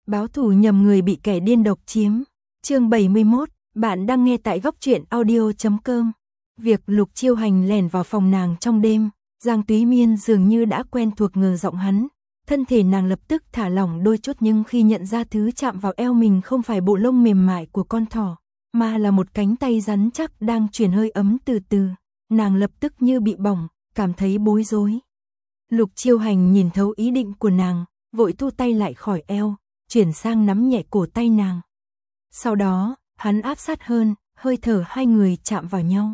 Báo thù nhầm người bị kẻ điên độc chiếm. Chương 71, bạn đang nghe tại góc truyện audio.com. Việc Lục Chiêu Hành lẻn vào phòng nàng trong đêm, Giang Túy Miên dường như đã quen thuộc ngờ giọng hắn. Thân thể nàng lập tức thả lỏng đôi chút, nhưng khi nhận ra thứ chạm vào eo mình không phải bộ lông mềm mại của con thỏ, mà là một cánh tay rắn chắc đang truyền hơi ấm từ từ, nàng lập tức như bị bỏng, cảm thấy bối rối. Lục Chiêu Hành nhìn thấu ý định của nàng, vội thu tay lại khỏi eo, chuyển sang nắm nhẹ cổ tay nàng. Sau đó, hắn áp sát hơn, hơi thở hai người chạm vào nhau.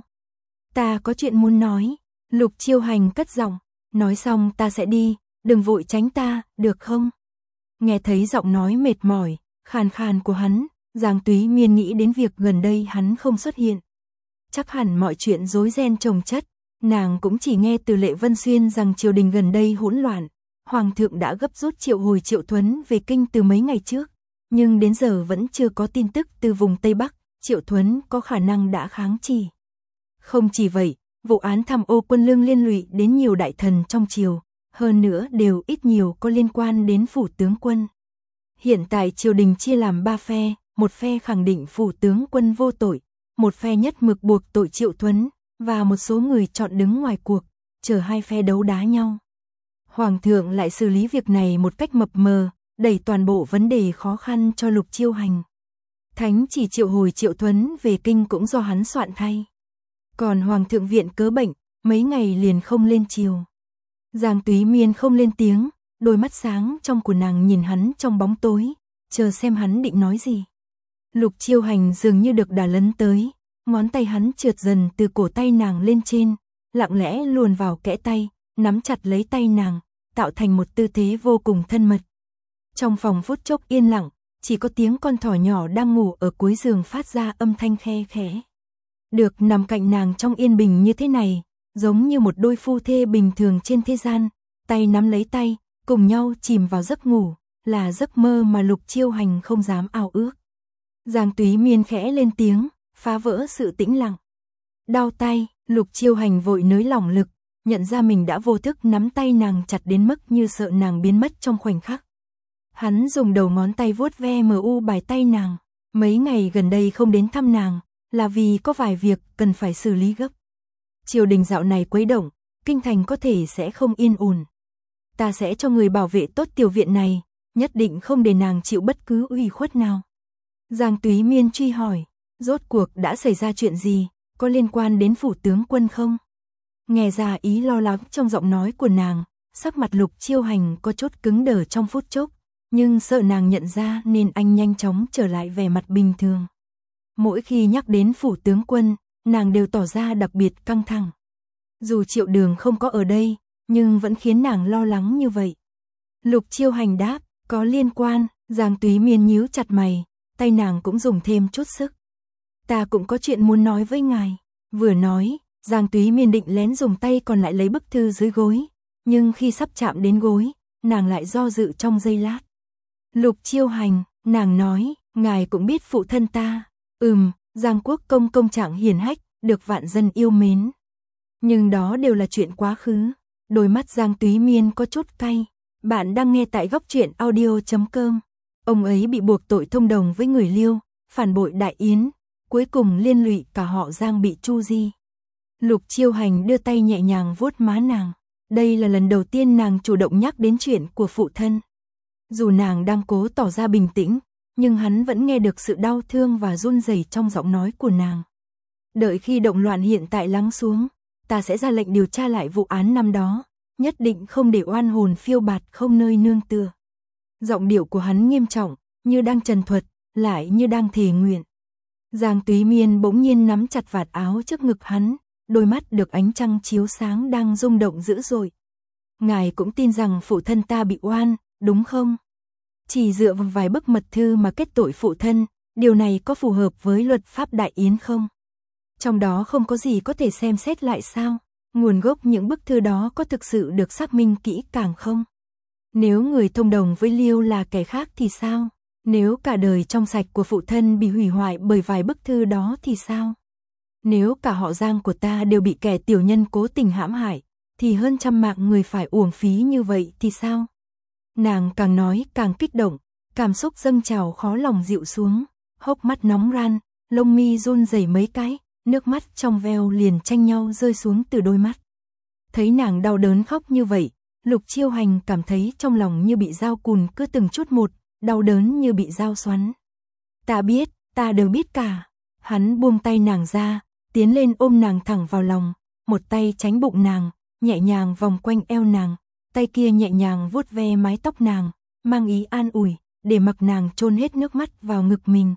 Ta có chuyện muốn nói. Lục Chiêu Hành cất giọng, nói xong ta sẽ đi, đừng vội tránh ta, được không? Nghe thấy giọng nói mệt mỏi, khàn khàn của hắn, Giang Túy Miên nghĩ đến việc gần đây hắn không xuất hiện. Chắc hẳn mọi chuyện rối ren chồng chất, nàng cũng chỉ nghe từ Lệ Vân Xuyên rằng triều đình gần đây hỗn loạn, Hoàng thượng đã gấp rút triệu hồi Triệu Thuấn về kinh từ mấy ngày trước, nhưng đến giờ vẫn chưa có tin tức từ vùng Tây Bắc, Triệu Thuấn có khả năng đã kháng chỉ. Không chỉ vậy, vụ án tham ô quân lương liên lụy đến nhiều đại thần trong triều, hơn nữa đều ít nhiều có liên quan đến phủ tướng quân. Hiện tại triều đình chia làm 3 phe, một phe khẳng định phủ tướng quân vô tội, một phe nhất mực buộc tội Triệu Thuấn, và một số người chọn đứng ngoài cuộc, chờ hai phe đấu đá nhau. Hoàng thượng lại xử lý việc này một cách mập mờ, đẩy toàn bộ vấn đề khó khăn cho Lục Chiêu Hành. Thánh chỉ triệu hồi Triệu Thuấn về kinh cũng do hắn soạn thay. Còn Hoàng thượng viện cớ bệnh, mấy ngày liền không lên triều. Giang Túy Miên không lên tiếng, đôi mắt sáng trong của nàng nhìn hắn trong bóng tối, chờ xem hắn định nói gì. Lục Chiêu Hành dường như được đà lấn tới, ngón tay hắn trượt dần từ cổ tay nàng lên trên, lặng lẽ luồn vào kẽ tay, nắm chặt lấy tay nàng, tạo thành một tư thế vô cùng thân mật. Trong phòng phút chốc yên lặng, chỉ có tiếng con thỏ nhỏ đang ngủ ở cuối giường phát ra âm thanh khe khẽ. Được nằm cạnh nàng trong yên bình như thế này, giống như một đôi phu thê bình thường trên thế gian, tay nắm lấy tay, cùng nhau chìm vào giấc ngủ, là giấc mơ mà Lục Chiêu Hành không dám ao ước. Giang Túy Miên khẽ lên tiếng, phá vỡ sự tĩnh lặng. Đau tay, Lục Chiêu Hành vội nới lỏng lực, nhận ra mình đã vô thức nắm tay nàng chặt đến mức như sợ nàng biến mất trong khoảnh khắc. Hắn dùng đầu ngón tay vuốt ve bài tay nàng, mấy ngày gần đây không đến thăm nàng, là vì có vài việc cần phải xử lý gấp. Triều đình dạo này quấy động, kinh thành có thể sẽ không yên ổn. Ta sẽ cho người bảo vệ tốt tiểu viện này, nhất định không để nàng chịu bất cứ ủy khuất nào. Giang Túy Miên truy hỏi, rốt cuộc đã xảy ra chuyện gì, có liên quan đến phủ tướng quân không? Nghe ra ý lo lắng trong giọng nói của nàng, sắc mặt Lục Chiêu Hành có chút cứng đờ trong phút chốc, nhưng sợ nàng nhận ra nên anh nhanh chóng trở lại vẻ mặt bình thường. Mỗi khi nhắc đến phủ tướng quân, nàng đều tỏ ra đặc biệt căng thẳng. Dù Triệu Đường không có ở đây, nhưng vẫn khiến nàng lo lắng như vậy. Lục Chiêu Hành đáp, có liên quan. Giang Túy Miên nhíu chặt mày, tay nàng cũng dùng thêm chút sức. Ta cũng có chuyện muốn nói với ngài. Vừa nói, Giang Túy Miên định lén dùng tay còn lại lấy bức thư dưới gối, nhưng khi sắp chạm đến gối, nàng lại do dự trong giây lát. Lục Chiêu Hành, nàng nói, ngài cũng biết phụ thân ta. Giang Quốc công công trạng hiển hách, được vạn dân yêu mến. Nhưng đó đều là chuyện quá khứ. Đôi mắt Giang Túy Miên có chút cay. Bạn đang nghe tại góc truyện audio.com. Ông ấy bị buộc tội thông đồng với người Liêu, phản bội Đại Yến, cuối cùng liên lụy cả họ Giang bị tru di. Lục Chiêu Hành đưa tay nhẹ nhàng vuốt má nàng. Đây là lần đầu tiên nàng chủ động nhắc đến chuyện của phụ thân. Dù nàng đang cố tỏ ra bình tĩnh, nhưng hắn vẫn nghe được sự đau thương và run rẩy trong giọng nói của nàng. Đợi khi động loạn hiện tại lắng xuống, ta sẽ ra lệnh điều tra lại vụ án năm đó, nhất định không để oan hồn phiêu bạt không nơi nương tựa. Giọng điệu của hắn nghiêm trọng, như đang trần thuật, lại như đang thề nguyện. Giang Túy Miên bỗng nhiên nắm chặt vạt áo trước ngực hắn, đôi mắt được ánh trăng chiếu sáng đang rung động dữ dội. Ngài cũng tin rằng phụ thân ta bị oan, đúng không? Chỉ dựa vào vài bức mật thư mà kết tội phụ thân, điều này có phù hợp với luật pháp Đại Yến không? Trong đó không có gì có thể xem xét lại sao? Nguồn gốc những bức thư đó có thực sự được xác minh kỹ càng không? Nếu người thông đồng với Liêu là kẻ khác thì sao? Nếu cả đời trong sạch của phụ thân bị hủy hoại bởi vài bức thư đó thì sao? Nếu cả họ Giang của ta đều bị kẻ tiểu nhân cố tình hãm hại, thì hơn trăm mạng người phải uổng phí như vậy thì sao? Nàng càng nói càng kích động, cảm xúc dâng trào khó lòng dịu xuống, hốc mắt nóng ran, lông mi run rẩy mấy cái, nước mắt trong veo liền tranh nhau rơi xuống từ đôi mắt. Thấy nàng đau đớn khóc như vậy, Lục Chiêu Hành cảm thấy trong lòng như bị dao cùn cứ từng chút một, đau đớn như bị dao xoắn. Ta biết, ta đều biết cả. Hắn buông tay nàng ra, tiến lên ôm nàng thẳng vào lòng, một tay tránh bụng nàng, nhẹ nhàng vòng quanh eo nàng, tay kia nhẹ nhàng vuốt ve mái tóc nàng, mang ý an ủi, để mặc nàng chôn hết nước mắt vào ngực mình.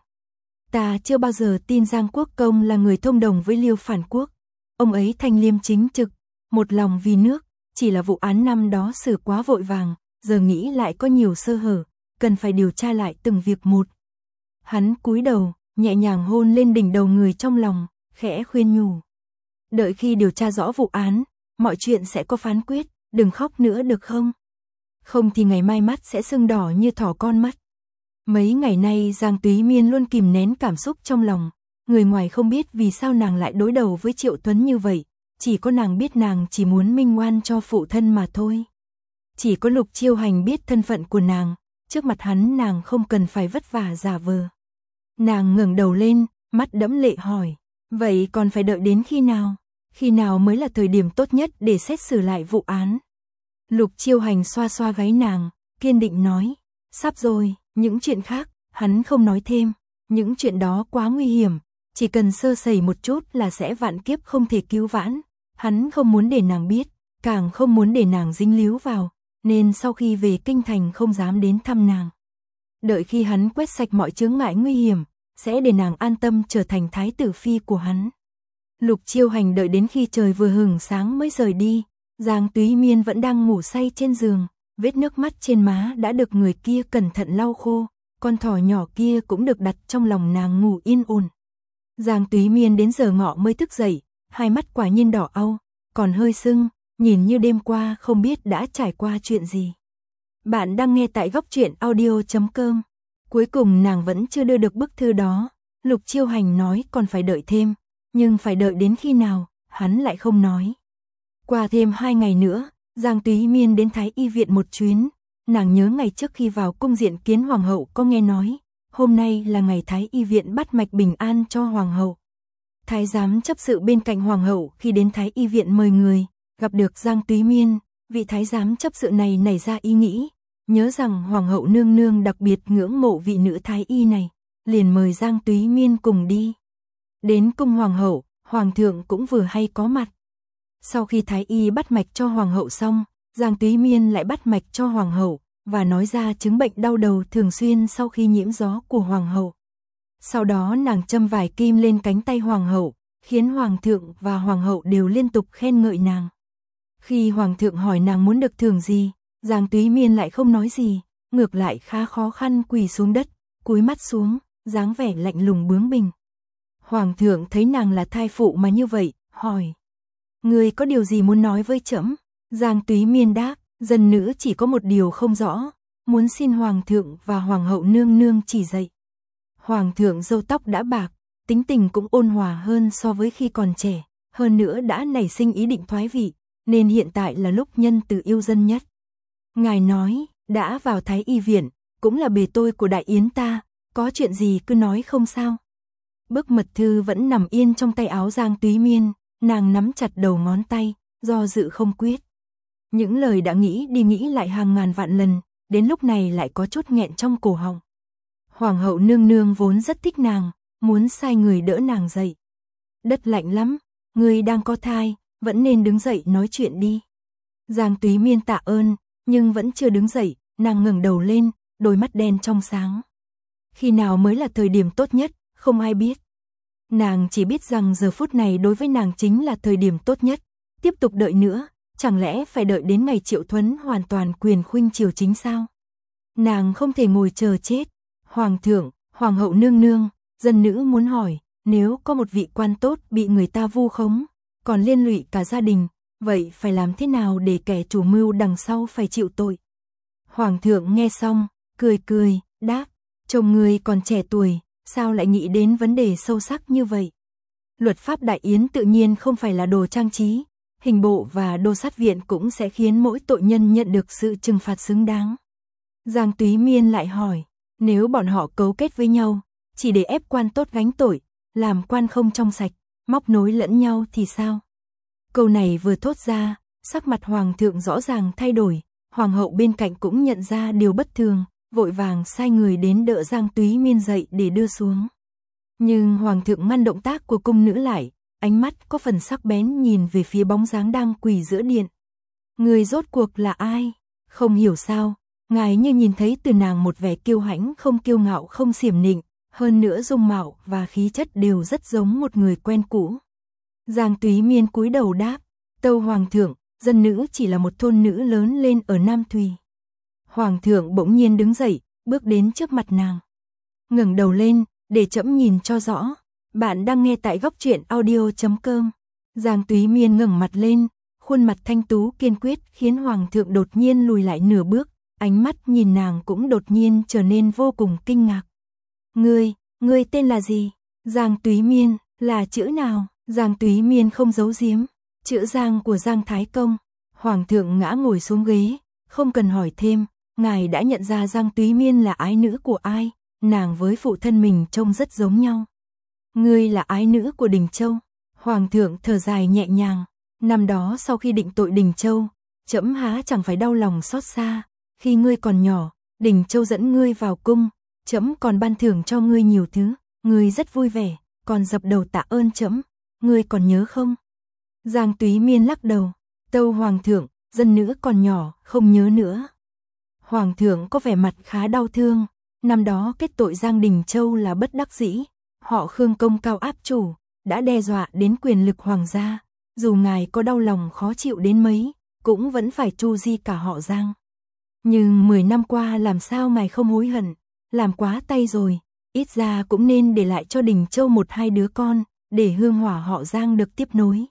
Ta chưa bao giờ tin Giang Quốc Công là người thông đồng với Liêu phản quốc. Ông ấy thanh liêm chính trực, một lòng vì nước, chỉ là vụ án năm đó xử quá vội vàng, giờ nghĩ lại có nhiều sơ hở, cần phải điều tra lại từng việc một. Hắn cúi đầu, nhẹ nhàng hôn lên đỉnh đầu người trong lòng, khẽ khuyên nhủ. Đợi khi điều tra rõ vụ án, mọi chuyện sẽ có phán quyết, đừng khóc nữa được không? Không thì ngày mai mắt sẽ sưng đỏ như thỏ con mắt. Mấy ngày nay Giang Túy Miên luôn kìm nén cảm xúc trong lòng, người ngoài không biết vì sao nàng lại đối đầu với Triệu Tuấn như vậy, chỉ có nàng biết nàng chỉ muốn minh oan cho phụ thân mà thôi. Chỉ có Lục Chiêu Hành biết thân phận của nàng, trước mặt hắn nàng không cần phải vất vả giả vờ. Nàng ngẩng đầu lên, mắt đẫm lệ hỏi, vậy còn phải đợi đến khi nào? Khi nào mới là thời điểm tốt nhất để xét xử lại vụ án? Lục Chiêu Hành xoa xoa gáy nàng, kiên định nói, sắp rồi, những chuyện khác, hắn không nói thêm, những chuyện đó quá nguy hiểm, chỉ cần sơ sẩy một chút là sẽ vạn kiếp không thể cứu vãn, hắn không muốn để nàng biết, càng không muốn để nàng dính líu vào, nên sau khi về kinh thành không dám đến thăm nàng. Đợi khi hắn quét sạch mọi chướng ngại nguy hiểm, sẽ để nàng an tâm trở thành thái tử phi của hắn. Lục Chiêu Hành đợi đến khi trời vừa hửng sáng mới rời đi, Giang Túy Miên vẫn đang ngủ say trên giường, vết nước mắt trên má đã được người kia cẩn thận lau khô, con thỏ nhỏ kia cũng được đặt trong lòng nàng ngủ yên ổn. Giang Túy Miên đến giờ ngọ mới thức dậy, hai mắt quả nhiên đỏ au, còn hơi sưng, nhìn như đêm qua không biết đã trải qua chuyện gì. Bạn đang nghe tại Góc Truyện Audio.com. Cuối cùng nàng vẫn chưa đưa được bức thư đó, Lục Chiêu Hành nói còn phải đợi thêm, nhưng phải đợi đến khi nào, hắn lại không nói. Qua thêm 2 ngày nữa, Giang Túy Miên đến Thái Y viện một chuyến, nàng nhớ ngày trước khi vào cung diện kiến hoàng hậu có nghe nói, hôm nay là ngày Thái Y viện bắt mạch bình an cho hoàng hậu. Thái giám chấp sự bên cạnh hoàng hậu khi đến Thái Y viện mời người, gặp được Giang Túy Miên, vị thái giám chấp sự này nảy ra ý nghĩ, nhớ rằng hoàng hậu nương nương đặc biệt ngưỡng mộ vị nữ thái y này, liền mời Giang Túy Miên cùng đi. Đến cung hoàng hậu, hoàng thượng cũng vừa hay có mặt. Sau khi thái y bắt mạch cho hoàng hậu xong, Giang Túy Miên lại bắt mạch cho hoàng hậu và nói ra chứng bệnh đau đầu thường xuyên sau khi nhiễm gió của hoàng hậu. Sau đó nàng châm vải kim lên cánh tay hoàng hậu, khiến hoàng thượng và hoàng hậu đều liên tục khen ngợi nàng. Khi hoàng thượng hỏi nàng muốn được thưởng gì, Giang Túy Miên lại không nói gì, ngược lại khá khó khăn quỳ xuống đất, cúi mắt xuống, dáng vẻ lạnh lùng bướng bỉnh. Hoàng thượng thấy nàng là thai phụ mà như vậy, hỏi: "Ngươi có điều gì muốn nói với trẫm?" Giang Túy Miên đáp: "Dân nữ chỉ có một điều không rõ, muốn xin hoàng thượng và hoàng hậu nương nương chỉ dạy." Hoàng thượng râu tóc đã bạc, tính tình cũng ôn hòa hơn so với khi còn trẻ, hơn nữa đã nảy sinh ý định thoái vị, nên hiện tại là lúc nhân từ yêu dân nhất. Ngài nói, đã vào Thái Y viện, cũng là bề tôi của đại yến ta, có chuyện gì cứ nói không sao. Bức mật thư vẫn nằm yên trong tay áo Giang Túy Miên, nàng nắm chặt đầu ngón tay, do dự không quyết. Những lời đã nghĩ đi nghĩ lại hàng ngàn vạn lần, đến lúc này lại có chút nghẹn trong cổ họng. Hoàng hậu nương nương vốn rất thích nàng, muốn sai người đỡ nàng dậy. Đất lạnh lắm, người đang có thai, vẫn nên đứng dậy nói chuyện đi. Giang Túy Miên tạ ơn, nhưng vẫn chưa đứng dậy, nàng ngẩng đầu lên, đôi mắt đen trong sáng. Khi nào mới là thời điểm tốt nhất, không ai biết. Nàng chỉ biết rằng giờ phút này đối với nàng chính là thời điểm tốt nhất. Tiếp tục đợi nữa, chẳng lẽ phải đợi đến ngày Triệu Thuấn hoàn toàn quyền khuynh triều chính sao? Nàng không thể ngồi chờ chết. Hoàng thượng, hoàng hậu nương nương, dân nữ muốn hỏi, nếu có một vị quan tốt bị người ta vu khống, còn liên lụy cả gia đình, vậy phải làm thế nào để kẻ chủ mưu đằng sau phải chịu tội? Hoàng thượng nghe xong, cười cười, đáp, chồng người còn trẻ tuổi, sao lại nghĩ đến vấn đề sâu sắc như vậy? Luật pháp đại yến tự nhiên không phải là đồ trang trí, hình bộ và đô sát viện cũng sẽ khiến mỗi tội nhân nhận được sự trừng phạt xứng đáng. Giang Túy Miên lại hỏi, Nếu bọn họ cấu kết với nhau, chỉ để ép quan tốt gánh tội, làm quan không trong sạch, móc nối lẫn nhau thì sao? Câu này vừa thốt ra, sắc mặt hoàng thượng rõ ràng thay đổi, hoàng hậu bên cạnh cũng nhận ra điều bất thường, vội vàng sai người đến đỡ Giang Túy Miên dậy để đưa xuống. Nhưng hoàng thượng ngăn động tác của cung nữ lại, ánh mắt có phần sắc bén nhìn về phía bóng dáng đang quỳ giữa điện. Người rốt cuộc là ai? Không hiểu sao, ngài như nhìn thấy từ nàng một vẻ kiêu hãnh không kiêu ngạo không xiểm nịnh, hơn nữa dung mạo và khí chất đều rất giống một người quen cũ. Giang Túy Miên cúi đầu đáp, tâu hoàng thượng, dân nữ chỉ là một thôn nữ lớn lên ở Nam Thùy. Hoàng thượng bỗng nhiên đứng dậy, bước đến trước mặt nàng. Ngẩng đầu lên, để trẫm nhìn cho rõ. Bạn đang nghe tại góc truyện audio.com. Giang Túy Miên ngẩng mặt lên, khuôn mặt thanh tú kiên quyết khiến hoàng thượng đột nhiên lùi lại nửa bước, ánh mắt nhìn nàng cũng đột nhiên trở nên vô cùng kinh ngạc. Ngươi tên là gì? Giang Túy Miên, là chữ nào? Giang Túy Miên không giấu giếm, chữ Giang của Giang Thái Công. Hoàng thượng ngã ngồi xuống ghế, không cần hỏi thêm, ngài đã nhận ra Giang Túy Miên là ái nữ của ai, nàng với phụ thân mình trông rất giống nhau. Ngươi là ái nữ của Đình Châu. Hoàng thượng thở dài nhẹ nhàng, năm đó sau khi định tội Đình Châu, trẫm há chẳng phải đau lòng xót xa, khi ngươi còn nhỏ, Đình Châu dẫn ngươi vào cung, trẫm còn ban thưởng cho ngươi nhiều thứ, ngươi rất vui vẻ, còn dập đầu tạ ơn trẫm, ngươi còn nhớ không? Giang Túy Miên lắc đầu, tâu hoàng thượng, dân nữ còn nhỏ, không nhớ nữa. Hoàng thượng có vẻ mặt khá đau thương, năm đó kết tội Giang Đình Châu là bất đắc dĩ, họ Khương công cao áp chủ, đã đe dọa đến quyền lực hoàng gia, dù ngài có đau lòng khó chịu đến mấy, cũng vẫn phải tru di cả họ Giang. Nhưng 10 năm qua làm sao ngài không hối hận, làm quá tay rồi, ít ra cũng nên để lại cho Đình Châu 1-2 đứa con, để hương hỏa họ Giang được tiếp nối.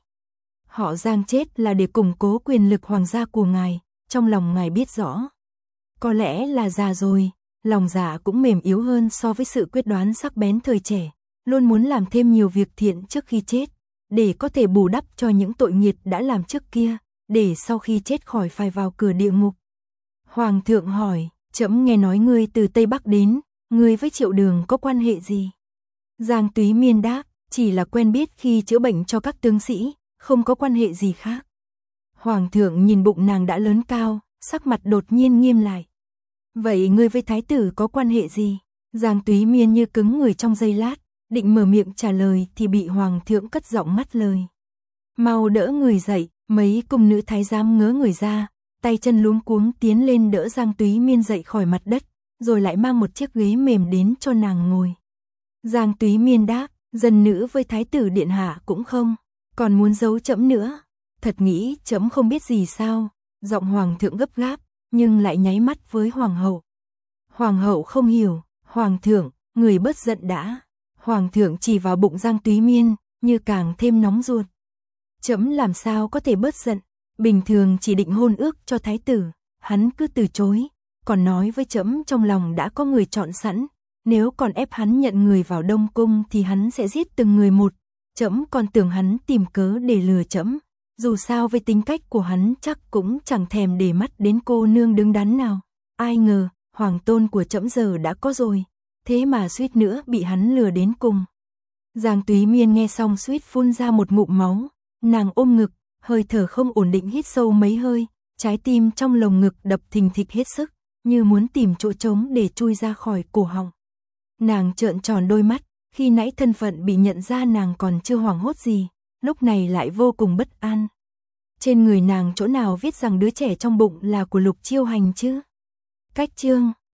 Họ Giang chết là để củng cố quyền lực hoàng gia của ngài, trong lòng ngài biết rõ. Có lẽ là già rồi, lòng dạ cũng mềm yếu hơn so với sự quyết đoán sắc bén thời trẻ, luôn muốn làm thêm nhiều việc thiện trước khi chết, để có thể bù đắp cho những tội nghiệt đã làm trước kia, để sau khi chết khỏi phải vào cửa địa ngục. Hoàng thượng hỏi, trẫm nghe nói ngươi từ Tây Bắc đến, ngươi với Triệu Đường có quan hệ gì? Giang Túy Miên đáp, chỉ là quen biết khi chữa bệnh cho các tướng sĩ, không có quan hệ gì khác. Hoàng thượng nhìn bụng nàng đã lớn cao, sắc mặt đột nhiên nghiêm lại. Vậy ngươi với thái tử có quan hệ gì? Giang Túy Miên như cứng người trong giây lát, định mở miệng trả lời thì bị hoàng thượng cất giọng ngắt lời. Mau đỡ người dậy, mấy cung nữ thái giám ngớ người ra, tay chân luống cuống tiến lên đỡ Giang Túy Miên dậy khỏi mặt đất, rồi lại mang một chiếc ghế mềm đến cho nàng ngồi. Giang Túy Miên đáp, dân nữ với thái tử điện hạ cũng không, còn muốn giấu trẫm nữa. Thật nghĩ trẫm không biết gì sao? Giọng hoàng thượng gấp gáp, nhưng lại nháy mắt với hoàng hậu. Hoàng hậu không hiểu, hoàng thượng, người bớt giận đã. Hoàng thượng chỉ vào bụng Giang Túy Miên, như càng thêm nóng ruột. Trẫm làm sao có thể bớt giận, bình thường chỉ định hôn ước cho thái tử, hắn cứ từ chối, còn nói với trẫm trong lòng đã có người chọn sẵn, nếu còn ép hắn nhận người vào Đông Cung thì hắn sẽ giết từng người một. Trẫm còn tưởng hắn tìm cớ để lừa trẫm, dù sao với tính cách của hắn chắc cũng chẳng thèm để mắt đến cô nương đứng đắn nào. Ai ngờ, hoàng tôn của trẫm giờ đã có rồi, thế mà suýt nữa bị hắn lừa đến cùng. Giang Túy Miên nghe xong suýt phun ra một ngụm máu, nàng ôm ngực, hơi thở không ổn định hít sâu mấy hơi, trái tim trong lồng ngực đập thình thịch hết sức, như muốn tìm chỗ trống để chui ra khỏi cổ họng. Nàng trợn tròn đôi mắt, khi nãy thân phận bị nhận ra nàng còn chưa hoảng hốt gì, lúc này lại vô cùng bất an. Trên người nàng chỗ nào viết rằng đứa trẻ trong bụng là của Lục Chiêu Hành chứ? Cách chương